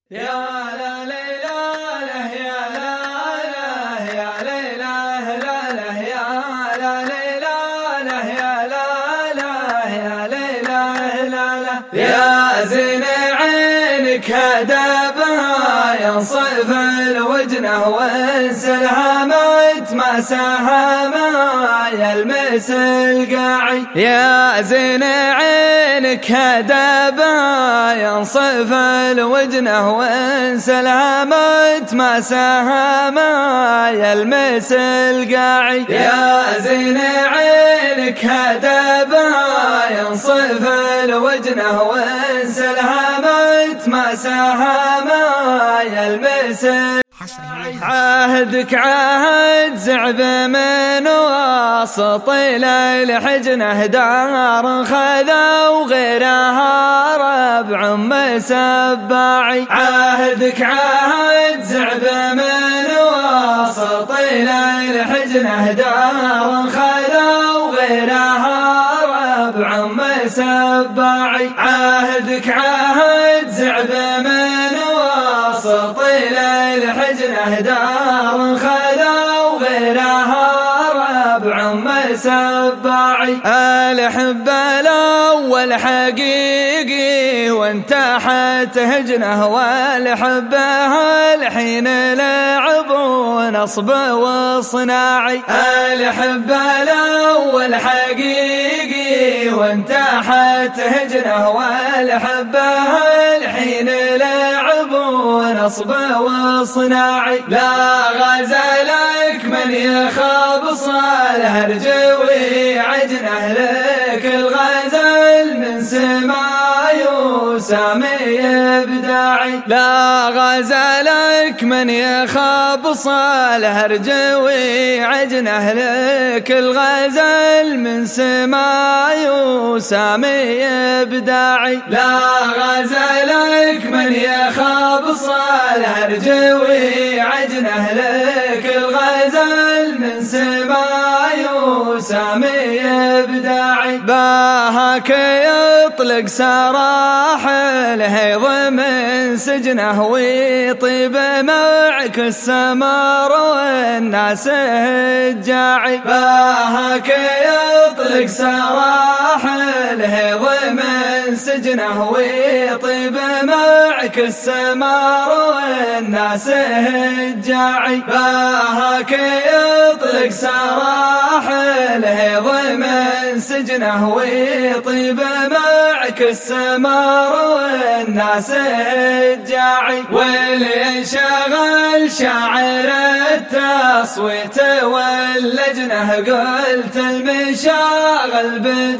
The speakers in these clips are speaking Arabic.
يا لا ليلى له يا لا له يا ليلى لا له يا لا ليلى له يا لا له يا ليلى لا له يا زين عينك هدبها ينصف الوجنه وانسلها ما ساها يلمس القاعي يا زين عينك هدبها ينصف الوجنه وانسلها ما ساها يلمس القاعي يا زين عينك هدبها ينصف الوجنه وانسلها ما ساها يلمس عهدك عهد زعب من واسط إلى الحجنه دار خذا وغيرها ربع سباعي عهدك عهد زعب من واسط إلى الحجنه دار خذا وغيرها ربع سباعي عهدك عهد زعب من واسط إلى الحجنه دار خذا وغيرها ربع سباعي الحب الأول حقيقي وانتحت هجنه والحبه الحين لعب ونصب وصناعي الحب الأول حقيقي وانتحت هجنه والحبه الحين لعب ونصب وصناعي لا غزلك من يخاف صالح رجوي عجنه لك الغزل من سماي وسامي ابداعي لا غزلك من يخاف صالح رجوي عجنه لك الغزل من سماي وسامي ابداعي لا غزلك من يخاف صالح رجوي عجنه لك الغزل من سماي وسامي ابداعي باهك يطلق سراحل هيض من سجنه ويطيب معك السمر والناس الجاعي باهك يطلق سراحل هيض من سجنه ويطيب معك السمر والناس الجاعي باهك يطلق سراحل هيض من سجنه ويطيب معك السمر والناس الجاعي واللي انشغل شاعر التصويت واللجنه قلت المشاغل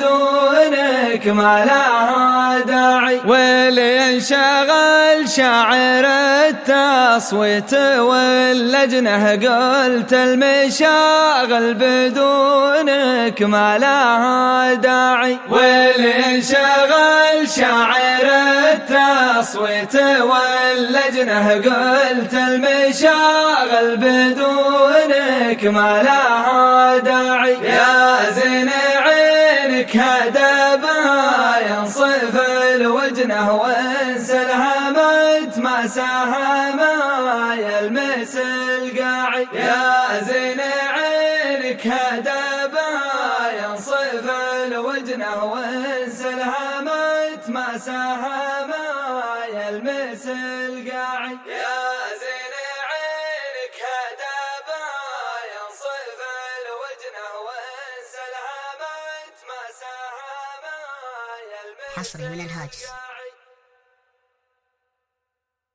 بدونك ما لها داعي واللي انشغل شاعر التصويت واللجنه قلت المشاغل بدونك ما لها داعي واللي انشغل شاعر التصويت واللجنه قلت المشاغل بدونك ما لها داعي يا زين عينك هدبها ينصف الوجنه وانسلها ما ساها يلمس القاعي يا زين عينك هدبها ينصف الوجنه وانسلها ما ساها يلمس القاعي يا زين عينك هدبها ينصف الوجنه وانسلها ما ساها يلمس حصري من الهاجس.